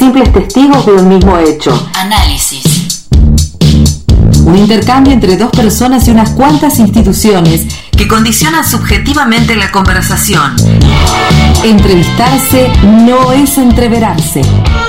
simples testigos de un mismo hecho. Análisis. Un intercambio entre dos personas y unas cuantas instituciones que condicionan subjetivamente la conversación. Entrevistarse no es entreverarse.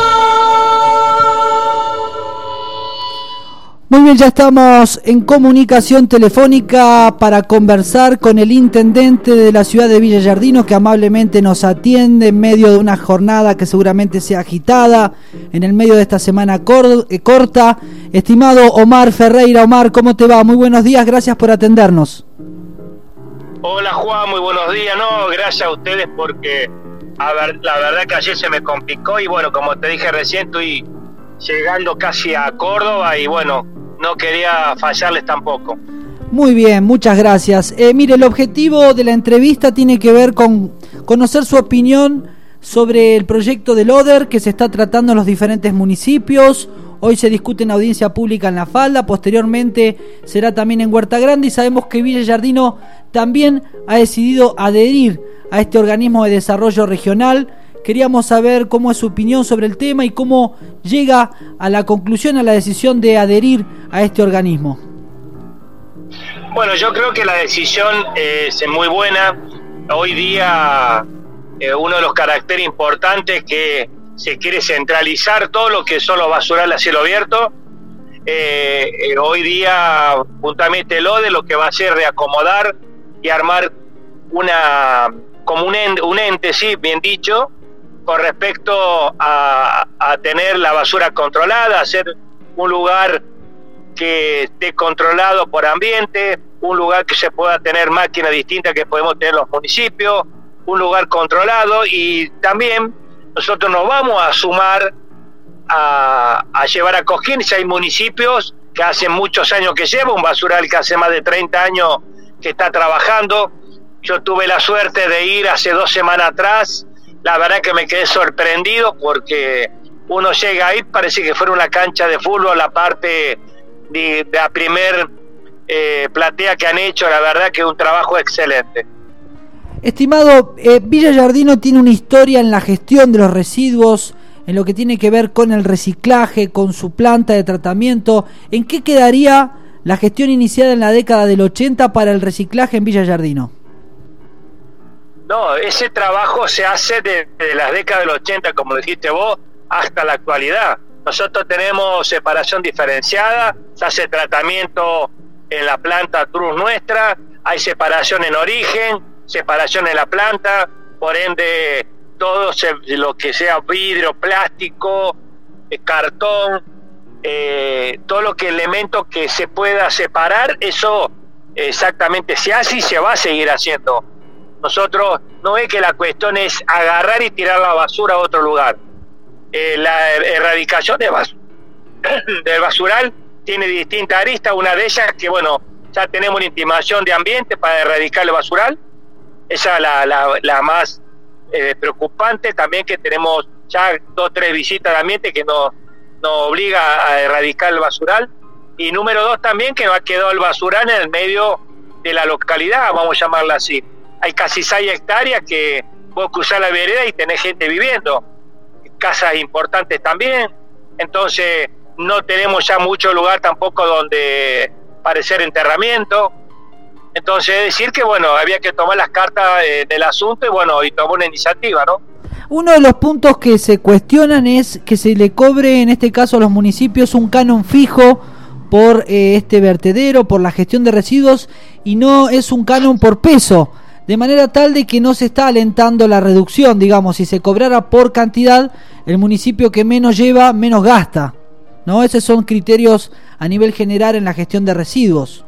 Muy bien, ya estamos en comunicación telefónica para conversar con el intendente de la ciudad de Villa Giardino, que amablemente nos atiende en medio de una jornada que seguramente sea agitada, en el medio de esta semana corta. Estimado Omar Ferreira. Omar, ¿cómo te va? Muy buenos días, gracias por atendernos. Hola Juan, muy buenos días. No, gracias a ustedes porque la verdad que ayer se me complicó y bueno, como te dije recién, estoy llegando casi a Córdoba y bueno, no quería fallarles tampoco. Muy bien, muchas gracias. Mire, el objetivo de la entrevista tiene que ver con conocer su opinión sobre el proyecto del ODER que se está tratando en los diferentes municipios. Hoy se discute en audiencia pública en La Falda, posteriormente será también en Huerta Grande, y sabemos que Villa Giardino también ha decidido adherir a este organismo de desarrollo regional. Queríamos saber cómo es su opinión sobre el tema y cómo llega a la conclusión, a la decisión de adherir a este organismo. Bueno, yo creo que la decisión es muy buena. Hoy día uno de los caracteres importantes que se quiere centralizar todo lo que son los basurales a cielo abierto. Hoy día, puntualmente el ODE lo que va a hacer es reacomodar y armar como un ente, sí, bien dicho, con respecto a tener la basura controlada, hacer un lugar que esté controlado por ambiente, un lugar que se pueda tener máquinas distintas que podemos tener en los municipios, un lugar controlado, y también nosotros nos vamos a sumar a llevar a Cosquín. Si hay municipios que hace muchos años que lleva un basural que hace más de 30 años que está trabajando. Yo tuve la suerte de ir hace 2 semanas atrás. La verdad que me quedé sorprendido porque uno llega ahí, parece que fuera una cancha de fútbol, la parte de la primer platea que han hecho. La verdad que es un trabajo excelente. Estimado, Villa Giardino tiene una historia en la gestión de los residuos, en lo que tiene que ver con el reciclaje, con su planta de tratamiento. ¿En qué quedaría la gestión iniciada en la década del 80 para el reciclaje en Villa Giardino? No, ese trabajo se hace desde las décadas del 80, como dijiste vos, hasta la actualidad. Nosotros tenemos separación diferenciada, se hace tratamiento en la planta Cruz nuestra, hay separación en origen, separación en la planta, por ende todo lo que sea vidrio, plástico, cartón, todo lo que elemento que se pueda separar, eso exactamente se hace y se va a seguir haciendo. Nosotros no es que la cuestión es agarrar y tirar la basura a otro lugar. La erradicación del basural tiene distintas aristas. Una de ellas que, bueno, ya tenemos una intimación de ambiente para erradicar el basural. Esa es la más preocupante. También que tenemos ya 2 o 3 visitas de ambiente que nos obliga a erradicar el basural. Y número 2 también que nos ha quedado el basural en el medio de la localidad, vamos a llamarla así. Hay casi 6 hectáreas que vos cruzar la vereda y tenés gente viviendo, casas importantes también. Entonces no tenemos ya mucho lugar tampoco donde parecer enterramiento. Entonces es decir que bueno, había que tomar las cartas del asunto y bueno, y tomó una iniciativa, ¿no? Uno de los puntos que se cuestionan es que se le cobre en este caso a los municipios un canon fijo por este vertedero, por la gestión de residuos, y no es un canon por peso, de manera tal de que no se está alentando la reducción. Digamos, si se cobrara por cantidad, el municipio que menos lleva, menos gasta, ¿no? Esos son criterios a nivel general en la gestión de residuos.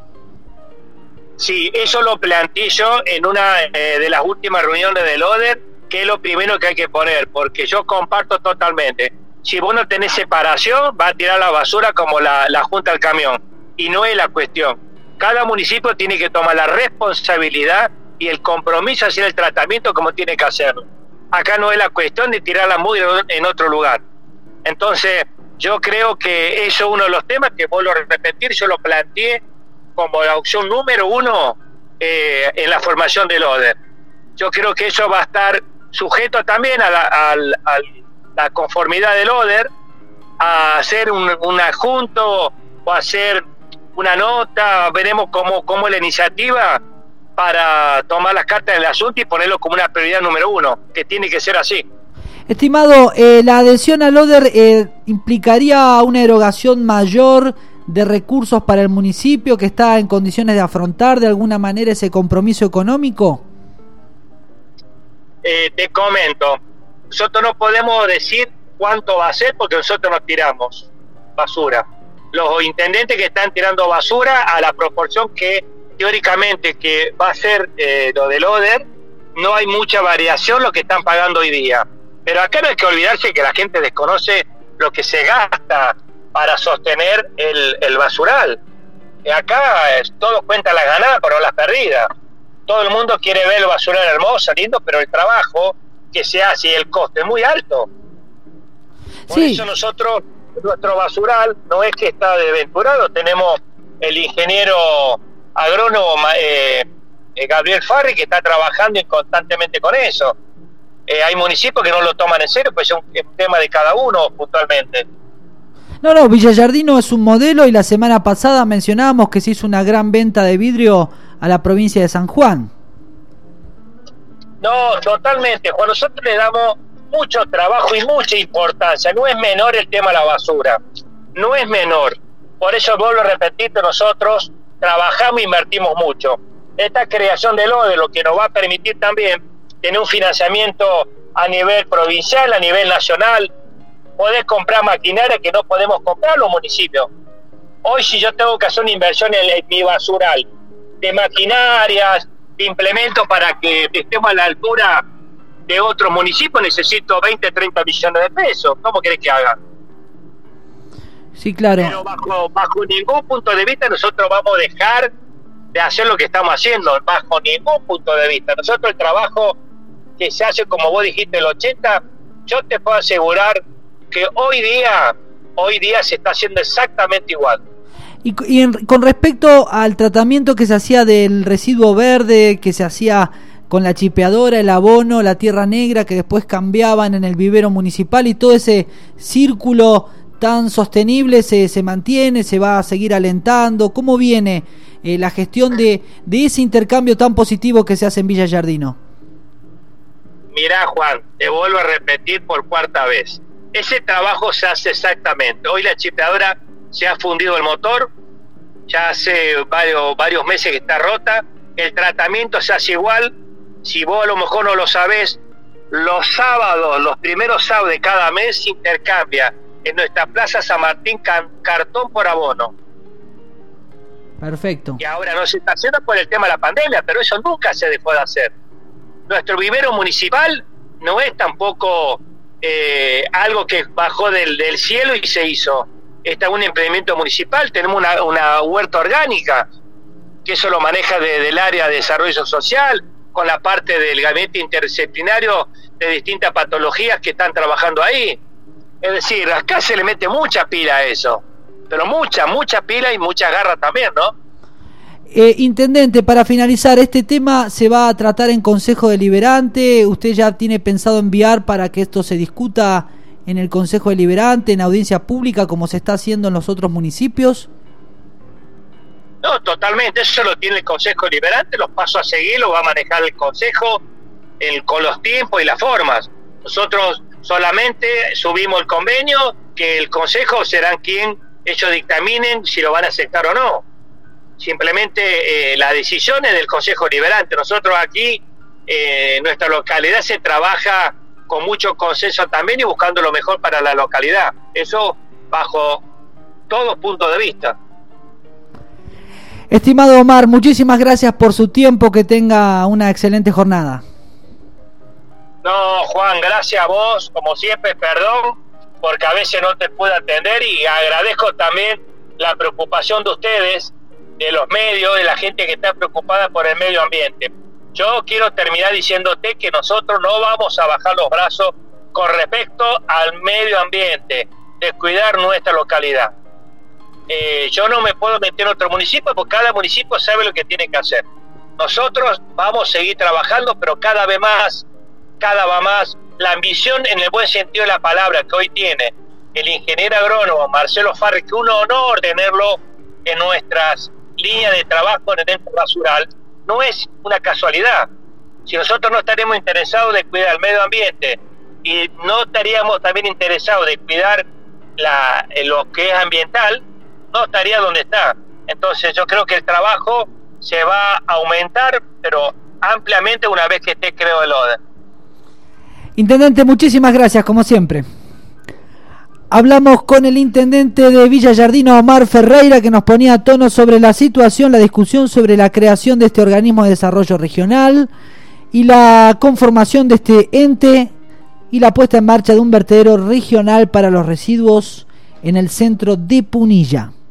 Sí, eso lo planteé yo en una de las últimas reuniones del ODER, que es lo primero que hay que poner, porque yo comparto totalmente. Si vos no tenés separación, va a tirar la basura como la junta al camión, y no es la cuestión. Cada municipio tiene que tomar la responsabilidad y el compromiso de hacer el tratamiento como tiene que hacerlo. Acá no es la cuestión de tirar la mugre en otro lugar. Entonces, yo creo que eso es uno de los temas que vuelvo a repetir, yo lo planteé como la opción número 1 en la formación del ODER. Yo creo que eso va a estar sujeto también la conformidad del ODER, a hacer un adjunto o hacer una nota, veremos cómo la iniciativa para tomar las cartas del asunto y ponerlo como una prioridad número 1, que tiene que ser así. Estimado, la adhesión al ODER implicaría una erogación mayor de recursos para el municipio que está en condiciones de afrontar de alguna manera ese compromiso económico. Te comento, nosotros no podemos decir cuánto va a ser porque nosotros no tiramos basura. Los intendentes que están tirando basura a la proporción que teóricamente que va a ser lo del ODER, no hay mucha variación lo que están pagando hoy día. Pero acá no hay que olvidarse que la gente desconoce lo que se gasta para sostener el basural. Acá todo cuenta las ganadas pero no las perdidas. Todo el mundo quiere ver el basural hermoso, lindo, pero el trabajo que se hace y el coste es muy alto. Por eso nosotros, nuestro basural no es que está desventurado, tenemos el ingeniero agrónomo Gabriel Farri que está trabajando constantemente con eso. Hay municipios que no lo toman en serio, pues es un tema de cada uno puntualmente. No, Villa Giardino es un modelo y la semana pasada mencionábamos que se hizo una gran venta de vidrio a la provincia de San Juan. No, totalmente, Juan, nosotros le damos mucho trabajo y mucha importancia, no es menor el tema de la basura, no es menor, por eso vuelvo a repetirte, nosotros trabajamos e invertimos mucho. Esta creación del ODE lo que nos va a permitir también tener un financiamiento a nivel provincial, a nivel nacional, poder comprar maquinaria que no podemos comprar los municipios. Hoy si yo tengo que hacer una inversión en mi basural, de maquinarias, de implementos para que estemos a la altura de otros municipios, necesito 20, 30 millones de pesos. ¿Cómo querés que haga? Sí, claro. Pero bajo ningún punto de vista nosotros vamos a dejar de hacer lo que estamos haciendo, bajo ningún punto de vista. Nosotros el trabajo que se hace, como vos dijiste, el 80, yo te puedo asegurar que hoy día se está haciendo exactamente igual. Con respecto al tratamiento que se hacía del residuo verde, que se hacía con la chipeadora, el abono, la tierra negra, que después cambiaban en el vivero municipal, y todo ese círculo tan sostenible se mantiene, se va a seguir alentando. ¿Cómo viene la gestión de ese intercambio tan positivo que se hace en Villa Giardino? Mirá, Juan, te vuelvo a repetir por cuarta vez. Ese trabajo se hace exactamente. Hoy la chipeadora se ha fundido el motor, ya hace varios meses que está rota. El tratamiento se hace igual. Si vos a lo mejor no lo sabés, los sábados, los primeros sábados de cada mes se intercambia en nuestra Plaza San Martín cartón por abono. Perfecto. Y ahora no se está haciendo por el tema de la pandemia, pero eso nunca se dejó de hacer. Nuestro vivero municipal no es tampoco algo que bajó del cielo y se hizo. Está un emprendimiento municipal, tenemos una huerta orgánica, que eso lo maneja del área de desarrollo social, con la parte del gabinete interdisciplinario de distintas patologías que están trabajando ahí. Es decir, acá se le mete mucha pila a eso, pero mucha pila y mucha garra también, ¿no? Intendente, para finalizar, este tema se va a tratar en Consejo Deliberante. ¿Usted ya tiene pensado enviar para que esto se discuta en el Consejo Deliberante, en audiencia pública, como se está haciendo en los otros municipios? No, totalmente, eso lo tiene el Consejo Deliberante, los pasos a seguir los va a manejar el Consejo con los tiempos y las formas. Nosotros solamente subimos el convenio, que el Consejo serán quien ellos dictaminen si lo van a aceptar o no. Simplemente las decisiones del Consejo Deliberante. Nosotros aquí en nuestra localidad se trabaja con mucho consenso también y buscando lo mejor para la localidad. Eso bajo todo punto de vista. Estimado Omar, muchísimas gracias por su tiempo, que tenga una excelente jornada. No, Juan, gracias a vos, como siempre, perdón, porque a veces no te puedo atender, y agradezco también la preocupación de ustedes, de los medios, de la gente que está preocupada por el medio ambiente. Yo quiero terminar diciéndote que nosotros no vamos a bajar los brazos con respecto al medio ambiente, de cuidar nuestra localidad. Yo no me puedo meter en otro municipio porque cada municipio sabe lo que tiene que hacer. Nosotros vamos a seguir trabajando, pero cada vez más la ambición en el buen sentido de la palabra que hoy tiene el ingeniero agrónomo Marcelo Farri, que un honor tenerlo en nuestras líneas de trabajo en el ente basural, no es una casualidad. Si nosotros no estaríamos interesados de cuidar el medio ambiente y no estaríamos también interesados de cuidar lo que es ambiental, no estaría donde está. Entonces yo creo que el trabajo se va a aumentar, pero ampliamente una vez que esté creado el ODER. Intendente, muchísimas gracias, como siempre. Hablamos con el intendente de Villa Yardino, Omar Ferreira, que nos ponía a tono sobre la situación, la discusión sobre la creación de este organismo de desarrollo regional y la conformación de este ente y la puesta en marcha de un vertedero regional para los residuos en el centro de Punilla.